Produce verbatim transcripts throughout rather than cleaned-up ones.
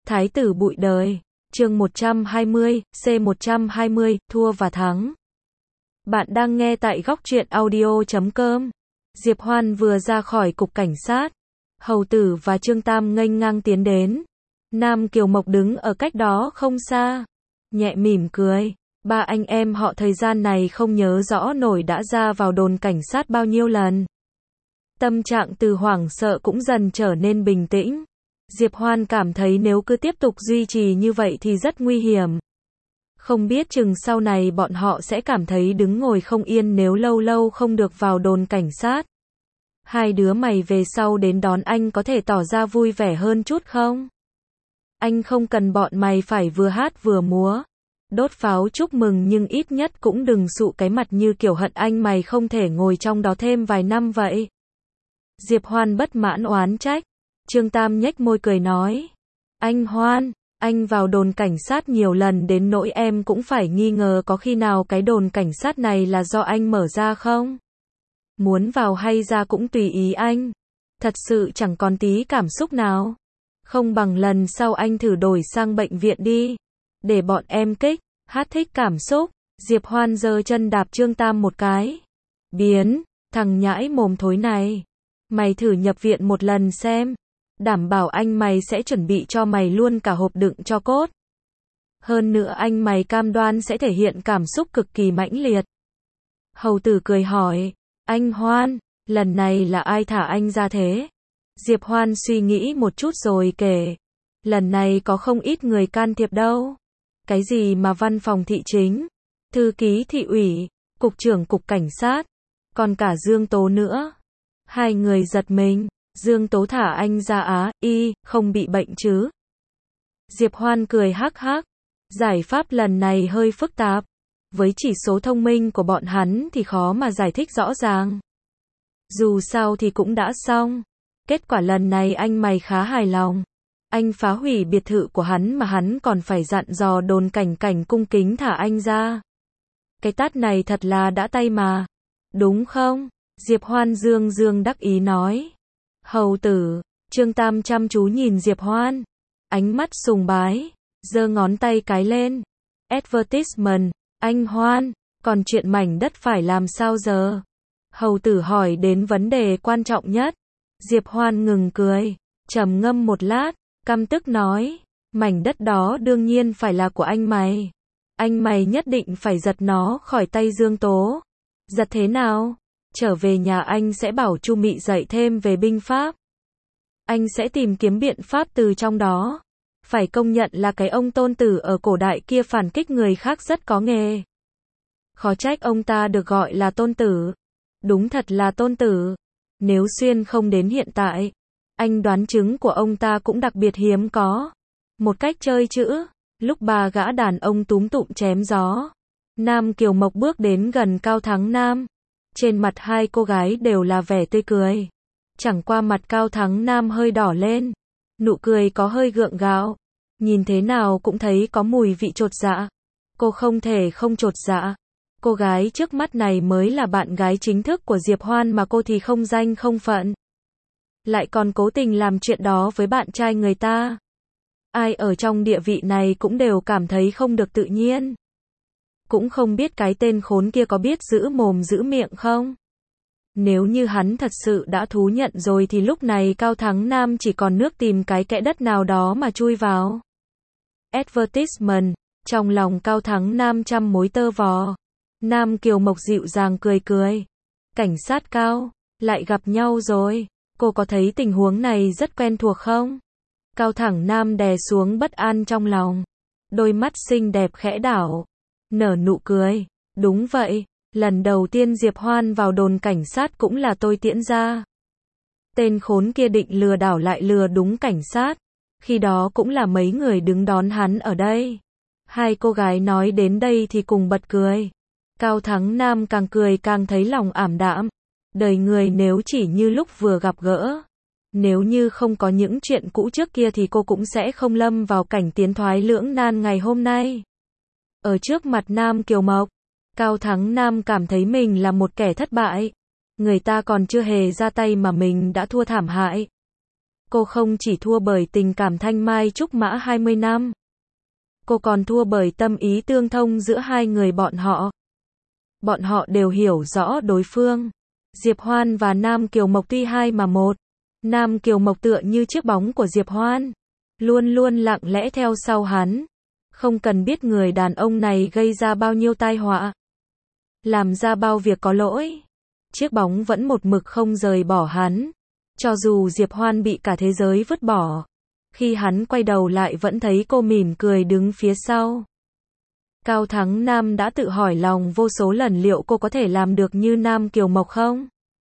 Thái tử bụi đời. Chương một trăm hai mươi, C một trăm hai mươi, thua và thắng. Bạn đang nghe tại góc truyện audio chấm com. Diệp Hoan vừa ra khỏi cục cảnh sát. Hầu tử và Trương Tam nghênh ngang tiến đến. Nam Kiều Mộc đứng ở cách đó không xa. Nhẹ mỉm cười. Ba anh em họ thời gian này không nhớ rõ nổi đã ra vào đồn cảnh sát bao nhiêu lần. Tâm trạng từ hoảng sợ cũng dần trở nên bình tĩnh. Diệp Hoan cảm thấy nếu cứ tiếp tục duy trì như vậy thì rất nguy hiểm. Không biết chừng sau này bọn họ sẽ cảm thấy đứng ngồi không yên nếu lâu lâu không được vào đồn cảnh sát. Hai đứa mày về sau đến đón anh có thể tỏ ra vui vẻ hơn chút không? Anh không cần bọn mày phải vừa hát vừa múa. Đốt pháo chúc mừng nhưng ít nhất cũng đừng sụ cái mặt như kiểu hận anh mày không thể ngồi trong đó thêm vài năm vậy. Diệp Hoan bất mãn oán trách. Trương Tam nhếch môi cười nói. Anh Hoan, anh vào đồn cảnh sát nhiều lần đến nỗi em cũng phải nghi ngờ có khi nào cái đồn cảnh sát này là do anh mở ra không? Muốn vào hay ra cũng tùy ý anh. Thật sự chẳng còn tí cảm xúc nào. Không bằng lần sau anh thử đổi sang bệnh viện đi. Để bọn em kích, hát thích cảm xúc. Diệp Hoan giơ chân đạp Trương Tam một cái. Biến, thằng nhãi mồm thối này. Mày thử nhập viện một lần xem. Đảm bảo anh mày sẽ chuẩn bị cho mày luôn cả hộp đựng tro cốt. Hơn nữa anh mày cam đoan sẽ thể hiện cảm xúc cực kỳ mãnh liệt. Hầu tử cười hỏi. Anh Hoan, lần này là ai thả anh ra thế? Diệp Hoan suy nghĩ một chút rồi kể. Lần này có không ít người can thiệp đâu. Cái gì mà văn phòng thị chính, thư ký thị ủy, cục trưởng cục cảnh sát, còn cả Dương Tố nữa. Hai người giật mình. Dương Tố thả anh ra á, y, không bị bệnh chứ? Diệp Hoan cười hắc hắc. Giải pháp lần này hơi phức tạp. Với chỉ số thông minh của bọn hắn thì khó mà giải thích rõ ràng. Dù sao thì cũng đã xong. Kết quả lần này anh mày khá hài lòng. Anh phá hủy biệt thự của hắn mà hắn còn phải dặn dò đồn cảnh cảnh cung kính thả anh ra. Cái tát này thật là đã tay mà. Đúng không? Diệp Hoan dương dương đắc ý nói. Hầu tử, Trương Tam chăm chú nhìn Diệp Hoan. Ánh mắt sùng bái. Giơ ngón tay cái lên. Advertisement, anh Hoan, còn chuyện mảnh đất phải làm sao giờ? Hầu tử hỏi đến vấn đề quan trọng nhất. Diệp Hoan ngừng cười. Trầm ngâm một lát. Căm tức nói. Mảnh đất đó đương nhiên phải là của anh mày. Anh mày nhất định phải giật nó khỏi tay Dương Tố. Giật thế nào? Trở về nhà anh sẽ bảo Chu Mị dạy thêm về binh pháp. Anh sẽ tìm kiếm biện pháp từ trong đó. Phải công nhận là cái ông tôn tử ở cổ đại kia phản kích người khác rất có nghề. Khó trách ông ta được gọi là tôn tử. Đúng thật là tôn tử. Nếu xuyên không đến hiện tại, anh đoán chứng của ông ta cũng đặc biệt hiếm có. Một cách chơi chữ, lúc ba gã đàn ông túm tụm chém gió. Nam Kiều Mộc bước đến gần Cao Thắng Nam. Trên mặt hai cô gái đều là vẻ tươi cười. Chẳng qua mặt Cao Thắng Nam hơi đỏ lên. Nụ cười có hơi gượng gạo. Nhìn thế nào cũng thấy có mùi vị chột dạ. Cô không thể không chột dạ. Cô gái trước mắt này mới là bạn gái chính thức của Diệp Hoan mà cô thì không danh không phận. Lại còn cố tình làm chuyện đó với bạn trai người ta. Ai ở trong địa vị này cũng đều cảm thấy không được tự nhiên. Cũng không biết cái tên khốn kia có biết giữ mồm giữ miệng không? Nếu như hắn thật sự đã thú nhận rồi thì lúc này Cao Thắng Nam chỉ còn nước tìm cái kẽ đất nào đó mà chui vào. Advertisement, trong lòng Cao Thắng Nam trăm mối tơ vò. Nam Kiều Mộc dịu dàng cười cười. Cảnh sát Cao, lại gặp nhau rồi. Cô có thấy tình huống này rất quen thuộc không? Cao Thắng Nam đè xuống bất an trong lòng. Đôi mắt xinh đẹp khẽ đảo. Nở nụ cười. Đúng vậy, lần đầu tiên Diệp Hoan vào đồn cảnh sát cũng là tôi tiễn ra. Tên khốn kia định lừa đảo lại lừa đúng cảnh sát. Khi đó cũng là mấy người đứng đón hắn ở đây. Hai cô gái nói đến đây thì cùng bật cười. Cao Thắng Nam càng cười càng thấy lòng ảm đạm. Đời người nếu chỉ như lúc vừa gặp gỡ. Nếu như không có những chuyện cũ trước kia thì cô cũng sẽ không lâm vào cảnh tiến thoái lưỡng nan ngày hôm nay. Ở trước mặt Nam Kiều Mộc, Cao Thắng Nam cảm thấy mình là một kẻ thất bại. Người ta còn chưa hề ra tay mà mình đã thua thảm hại. Cô không chỉ thua bởi tình cảm thanh mai trúc mã hai mươi năm. Cô còn thua bởi tâm ý tương thông giữa hai người bọn họ. Bọn họ đều hiểu rõ đối phương. Diệp Hoan và Nam Kiều Mộc tuy hai mà một. Nam Kiều Mộc tựa như chiếc bóng của Diệp Hoan, luôn luôn lặng lẽ theo sau hắn. Không cần biết người đàn ông này gây ra bao nhiêu tai họa, làm ra bao việc có lỗi, chiếc bóng vẫn một mực không rời bỏ hắn. Cho dù Diệp Hoan bị cả thế giới vứt bỏ, khi hắn quay đầu lại vẫn thấy cô mỉm cười đứng phía sau. Cao Thắng Nam đã tự hỏi lòng vô số lần liệu cô có thể làm được như Nam Kiều Mộc không?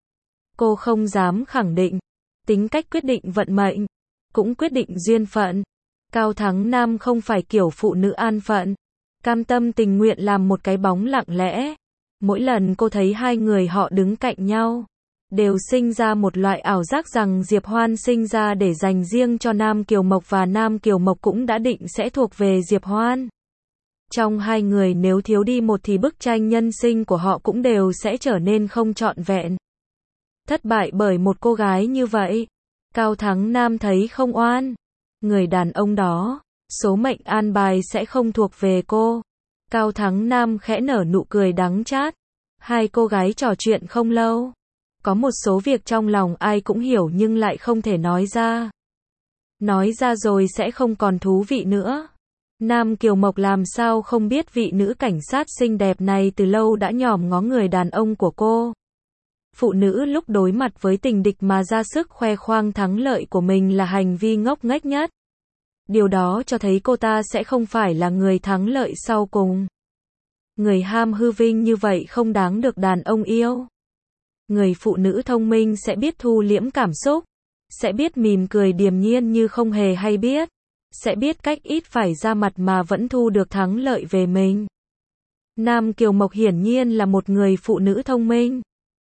Cô không dám khẳng định. Tính cách quyết định vận mệnh, cũng quyết định duyên phận. Cao Thắng Nam không phải kiểu phụ nữ an phận, cam tâm tình nguyện làm một cái bóng lặng lẽ. Mỗi lần cô thấy hai người họ đứng cạnh nhau, đều sinh ra một loại ảo giác rằng Diệp Hoan sinh ra để dành riêng cho Nam Kiều Mộc và Nam Kiều Mộc cũng đã định sẽ thuộc về Diệp Hoan. Trong hai người nếu thiếu đi một thì bức tranh nhân sinh của họ cũng đều sẽ trở nên không trọn vẹn. Thất bại bởi một cô gái như vậy, Cao Thắng Nam thấy không oan. Người đàn ông đó, số mệnh an bài sẽ không thuộc về cô. Cao Thắng Nam khẽ nở nụ cười đắng chát. Hai cô gái trò chuyện không lâu. Có một số việc trong lòng ai cũng hiểu nhưng lại không thể nói ra. Nói ra rồi sẽ không còn thú vị nữa. Nam Kiều Mộc làm sao không biết vị nữ cảnh sát xinh đẹp này từ lâu đã nhòm ngó người đàn ông của cô. Phụ nữ lúc đối mặt với tình địch mà ra sức khoe khoang thắng lợi của mình là hành vi ngốc nghếch nhất. Điều đó cho thấy cô ta sẽ không phải là người thắng lợi sau cùng. Người ham hư vinh như vậy không đáng được đàn ông yêu. Người phụ nữ thông minh sẽ biết thu liễm cảm xúc, sẽ biết mỉm cười điềm nhiên như không hề hay biết, sẽ biết cách ít phải ra mặt mà vẫn thu được thắng lợi về mình. Nam Kiều Mộc hiển nhiên là một người phụ nữ thông minh.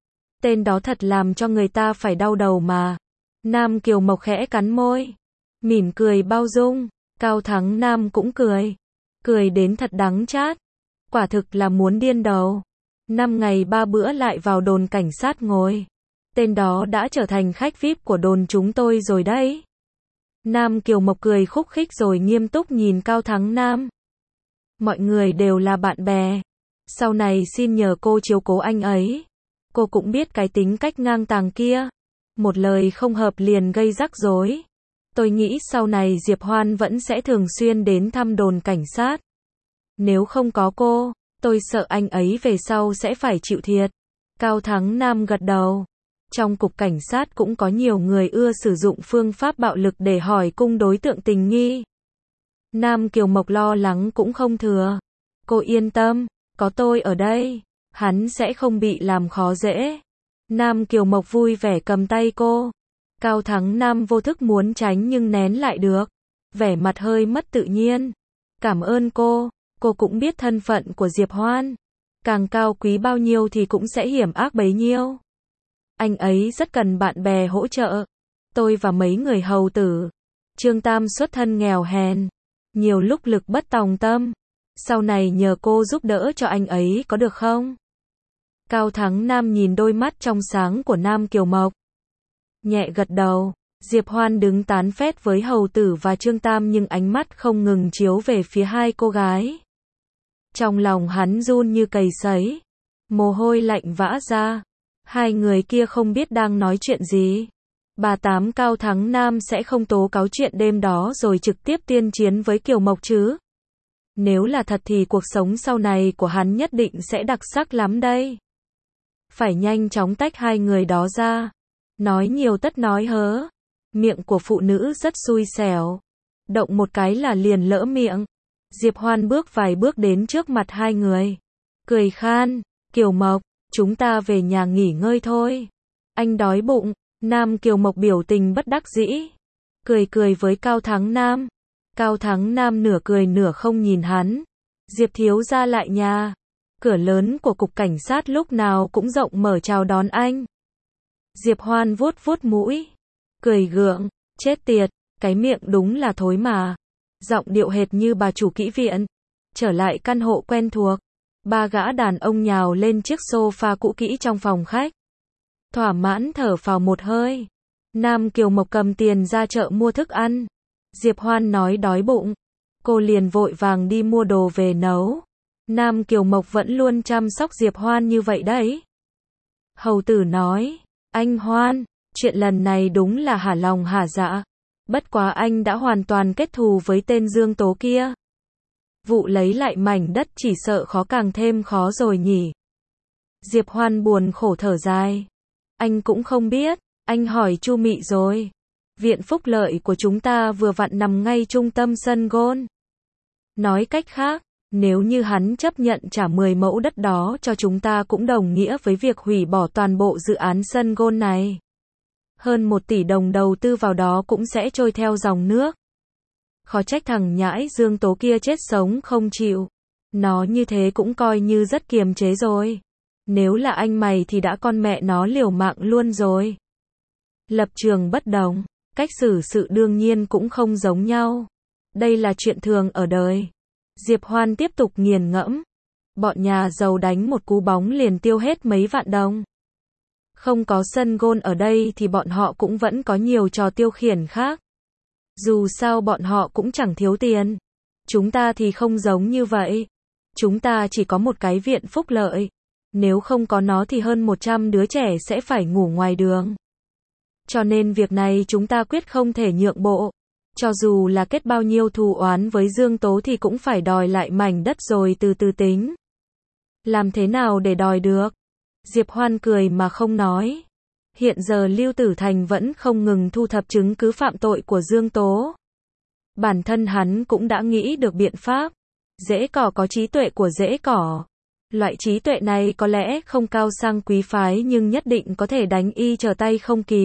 Tên đó thật làm cho người ta phải đau đầu mà. Nam Kiều Mộc khẽ cắn môi, mỉm cười bao dung. Cao Thắng Nam cũng cười, cười đến thật đắng chát. Quả thực là muốn điên đầu. Năm ngày ba bữa lại vào đồn cảnh sát ngồi. Tên đó đã trở thành khách vi ai pi của đồn chúng tôi rồi đấy. Nam Kiều Mộc cười khúc khích rồi nghiêm túc nhìn Cao Thắng Nam. Mọi người đều là bạn bè. Sau này xin nhờ cô chiếu cố anh ấy. Cô cũng biết cái tính cách ngang tàng kia. Một lời không hợp liền gây rắc rối. Tôi nghĩ sau này Diệp Hoan vẫn sẽ thường xuyên đến thăm đồn cảnh sát. Nếu không có cô, tôi sợ anh ấy về sau sẽ phải chịu thiệt. Cao Thắng Nam gật đầu. Trong cục cảnh sát cũng có nhiều người ưa sử dụng phương pháp bạo lực để hỏi cung đối tượng tình nghi. Nam Kiều Mộc lo lắng cũng không thừa. Cô yên tâm, có tôi ở đây, hắn sẽ không bị làm khó dễ. Nam Kiều Mộc vui vẻ cầm tay cô. Cao Thắng Nam vô thức muốn tránh nhưng nén lại được. Vẻ mặt hơi mất tự nhiên. Cảm ơn cô, cô cũng biết thân phận của Diệp Hoan. Càng cao quý bao nhiêu thì cũng sẽ hiểm ác bấy nhiêu. Anh ấy rất cần bạn bè hỗ trợ. Tôi và mấy người hầu tử. Trương Tam xuất thân nghèo hèn. Nhiều lúc lực bất tòng tâm. Sau này nhờ cô giúp đỡ cho anh ấy có được không? Cao Thắng Nam nhìn đôi mắt trong sáng của Nam Kiều Mộc. Nhẹ gật đầu. Diệp Hoan đứng tán phét với hầu tử và Trương Tam nhưng ánh mắt không ngừng chiếu về phía hai cô gái. Trong lòng hắn run như cầy sấy. Mồ hôi lạnh vã ra. Hai người kia không biết đang nói chuyện gì. Bà Tám Cao Thắng Nam sẽ không tố cáo chuyện đêm đó rồi trực tiếp tuyên chiến với Kiều Mộc chứ. Nếu là thật thì cuộc sống sau này của hắn nhất định sẽ đặc sắc lắm đây. Phải nhanh chóng tách hai người đó ra. Nói nhiều tất nói hớ. Miệng của phụ nữ rất xui xẻo. Động một cái là liền lỡ miệng. Diệp Hoan bước vài bước đến trước mặt hai người. Cười khan, Kiều Mộc, chúng ta về nhà nghỉ ngơi thôi. Anh đói bụng. Nam Kiều Mộc biểu tình bất đắc dĩ. Cười cười với Cao Thắng Nam. Cao Thắng Nam nửa cười nửa không nhìn hắn. Diệp thiếu gia lại nhà. Cửa lớn của cục cảnh sát lúc nào cũng rộng mở chào đón anh. Diệp Hoan vuốt vuốt mũi. Cười gượng. Chết tiệt, cái miệng đúng là thối mà. Giọng điệu hệt như bà chủ kỹ viện. Trở lại căn hộ quen thuộc. Ba gã đàn ông nhào lên chiếc sofa cũ kỹ trong phòng khách. Thỏa mãn thở phào một hơi. Nam Kiều Mộc cầm tiền ra chợ mua thức ăn. Diệp Hoan nói đói bụng. Cô liền vội vàng đi mua đồ về nấu. Nam Kiều Mộc vẫn luôn chăm sóc Diệp Hoan như vậy đấy. Hầu tử nói, anh Hoan, chuyện lần này đúng là hả lòng hả dạ. Bất quá anh đã hoàn toàn kết thù với tên Dương Tố kia. Vụ lấy lại mảnh đất chỉ sợ khó càng thêm khó rồi nhỉ. Diệp Hoan buồn khổ thở dài. Anh cũng không biết, anh hỏi Chu Mị rồi. Viện phúc lợi của chúng ta vừa vặn nằm ngay trung tâm sân gôn. Nói cách khác, nếu như hắn chấp nhận trả mười mẫu đất đó cho chúng ta cũng đồng nghĩa với việc hủy bỏ toàn bộ dự án sân gôn này. Hơn một tỷ đồng đầu tư vào đó cũng sẽ trôi theo dòng nước. Khó trách thằng nhãi Dương Tố kia chết sống không chịu. Nó như thế cũng coi như rất kiềm chế rồi. Nếu là anh mày thì đã con mẹ nó liều mạng luôn rồi. Lập trường bất đồng, cách xử sự đương nhiên cũng không giống nhau. Đây là chuyện thường ở đời. Diệp Hoan tiếp tục nghiền ngẫm. Bọn nhà giàu đánh một cú bóng liền tiêu hết mấy vạn đồng. Không có sân gôn ở đây thì bọn họ cũng vẫn có nhiều trò tiêu khiển khác. Dù sao bọn họ cũng chẳng thiếu tiền. Chúng ta thì không giống như vậy. Chúng ta chỉ có một cái viện phúc lợi. Nếu không có nó thì hơn một trăm đứa trẻ sẽ phải ngủ ngoài đường. Cho nên việc này chúng ta quyết không thể nhượng bộ. Cho dù là kết bao nhiêu thù oán với Dương Tố thì cũng phải đòi lại mảnh đất rồi từ từ tính. Làm thế nào để đòi được? Diệp Hoan cười mà không nói. Hiện giờ Lưu Tử Thành vẫn không ngừng thu thập chứng cứ phạm tội của Dương Tố. Bản thân hắn cũng đã nghĩ được biện pháp. Rễ cỏ có trí tuệ của rễ cỏ. Loại trí tuệ này có lẽ không cao sang quý phái nhưng nhất định có thể đánh y trở tay không kịp.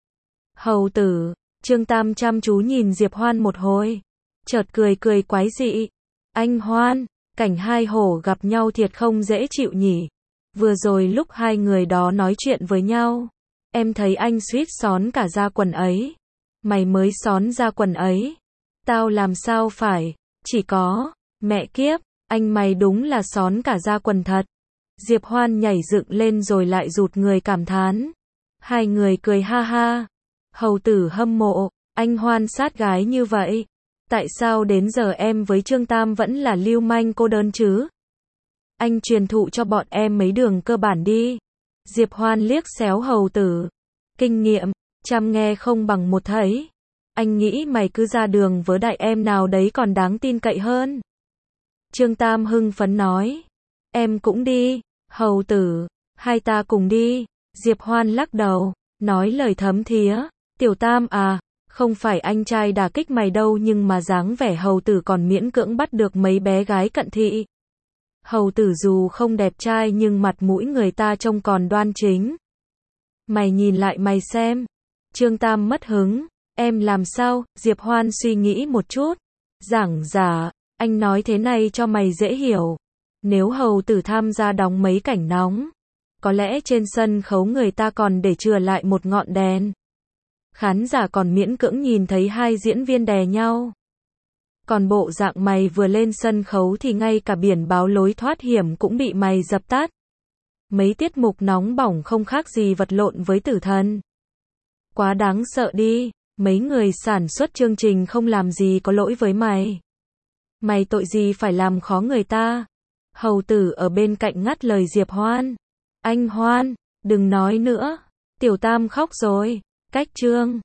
Hầu tử, Trương Tam chăm chú nhìn Diệp Hoan một hồi. Chợt cười cười quái dị. Anh Hoan, cảnh hai hổ gặp nhau thiệt không dễ chịu nhỉ. Vừa rồi lúc hai người đó nói chuyện với nhau. Em thấy anh suýt xón cả da quần ấy. Mày mới xón da quần ấy. Tao làm sao phải, chỉ có, mẹ kiếp, anh mày đúng là xón cả da quần thật. Diệp Hoan nhảy dựng lên rồi lại rụt người cảm thán. Hai người cười ha ha. Hầu tử hâm mộ, anh Hoan sát gái như vậy. Tại sao đến giờ em với Trương Tam vẫn là lưu manh cô đơn chứ? Anh truyền thụ cho bọn em mấy đường cơ bản đi. Diệp Hoan liếc xéo hầu tử. Kinh nghiệm, trăm nghe không bằng một thấy. Anh nghĩ mày cứ ra đường với đại em nào đấy còn đáng tin cậy hơn. Trương Tam hưng phấn nói. Em cũng đi, hầu tử, hai ta cùng đi. Diệp Hoan lắc đầu, nói lời thấm thía. Tiểu Tam à, không phải anh trai đả kích mày đâu nhưng mà dáng vẻ hầu tử còn miễn cưỡng bắt được mấy bé gái cận thị. Hầu tử dù không đẹp trai nhưng mặt mũi người ta trông còn đoan chính. Mày nhìn lại mày xem. Trương Tam mất hứng. Em làm sao? Diệp Hoan suy nghĩ một chút. Giảng giả, anh nói thế này cho mày dễ hiểu. Nếu hầu tử tham gia đóng mấy cảnh nóng, có lẽ trên sân khấu người ta còn để chừa lại một ngọn đèn. Khán giả còn miễn cưỡng nhìn thấy hai diễn viên đè nhau. Còn bộ dạng mày vừa lên sân khấu thì ngay cả biển báo lối thoát hiểm cũng bị mày dập tắt. Mấy tiết mục nóng bỏng không khác gì vật lộn với tử thần. Quá đáng sợ đi, mấy người sản xuất chương trình không làm gì có lỗi với mày. Mày tội gì phải làm khó người ta? Hầu tử ở bên cạnh ngắt lời Diệp Hoan. Anh Hoan, đừng nói nữa. Tiểu Tam khóc rồi. Cách Trương